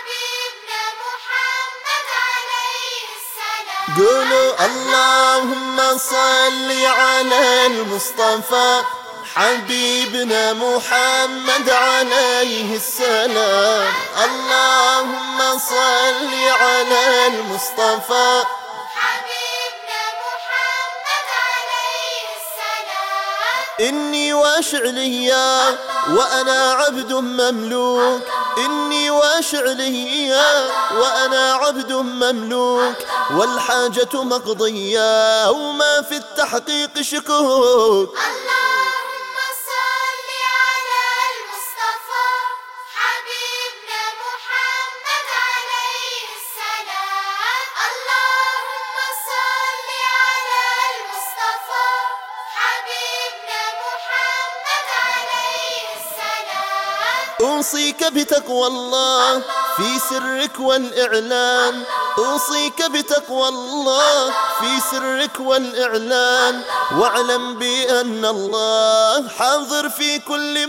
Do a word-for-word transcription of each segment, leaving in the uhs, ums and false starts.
حبيبنا محمد عليه السلام. قولوا اللهم صل على المصطفى حبيبنا محمد عليه السلام. اللهم صل على المصطفى حبيبنا محمد عليه السلام. إني واشع ليا وأنا عبد مملوك، إني واشع ليا وأنا عبد مملوك، والحاجة مقضية وما في التحقيق شكوك. اللهم صل على المصطفى حبيبنا محمد عليه السلام. اللهم صل على المصطفى حبيبنا محمد عليه السلام. أوصيك بتقوى الله في سرك والإعلان، أوصيك بتقوى الله في سرك والإعلان، واعلم بأن الله حاضر في كل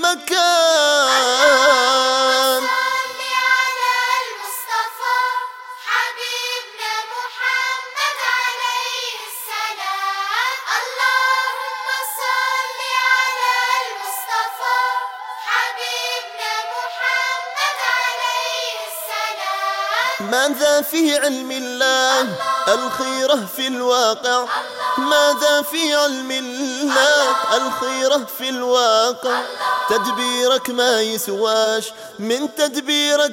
مكان. صل على المصطفى حبيبنا محمد عليه السلام. اللهم صل على المصطفى حبيبنا محمد عليه السلام. ماذا في علم الله الخيرة في الواقع، ماذا في علم الله الخيرة في الواقع، تدبيرك ما يسواش من تدبيرك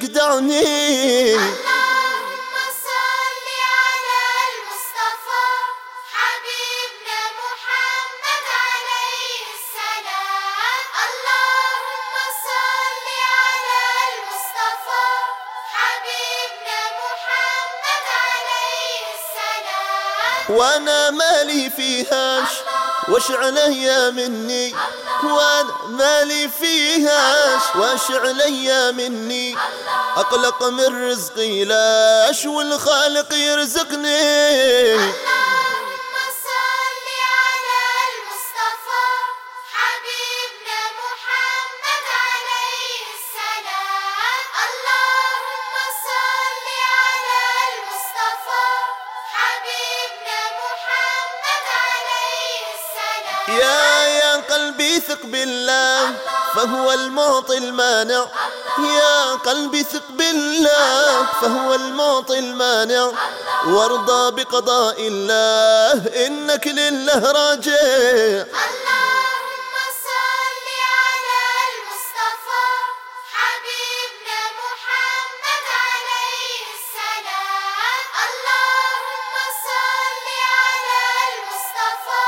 دعني. اللهم صل على المصطفى حبيبنا محمد عليه السلام. اللهم صل على المصطفى حبيبنا محمد عليه السلام. وانا مالي فيهاش وش علي مني، وانا مالي فيهاش وش علي مني، اقلق من رزقي لاش والخالق يرزقني. اللهم صل على المصطفى حبيبنا محمد عليه السلام. اللهم صل على المصطفى حبيبنا محمد عليه السلام. يا يا قلبي ثق بالله فهو المعطي المانع، يا قلبي ثق بالله فهو المعطي المانع، وارضى بقضاء الله إنك لله راجع. اللهم صل على المصطفى حبيبنا محمد عليه السلام. اللهم صل على المصطفى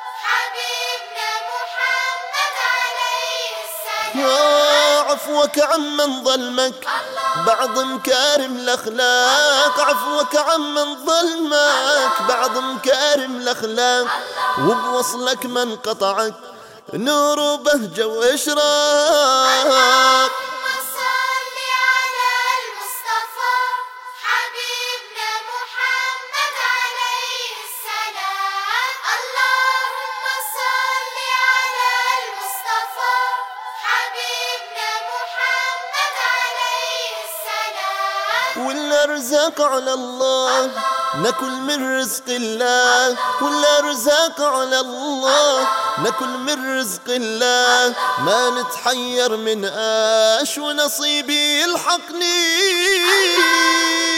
حبيبنا محمد عليه السلام. عفوك عمن ظلمك بعض مكارم الأخلاق، عفوك عمن ظلمك بعض مكارم الأخلاق، وبوصلك من قطعك نور وبهجة وإشراق. اللهم صل على المصطفى حبيبنا محمد عليه السلام. اللهم صل على المصطفى حبيبنا محمد عليه السلام. والأرزاق على الله نكل من رزق الله، والأرزاق على الله نكل من رزق الله، ما نتحير من آش ونصيبي يلحقني.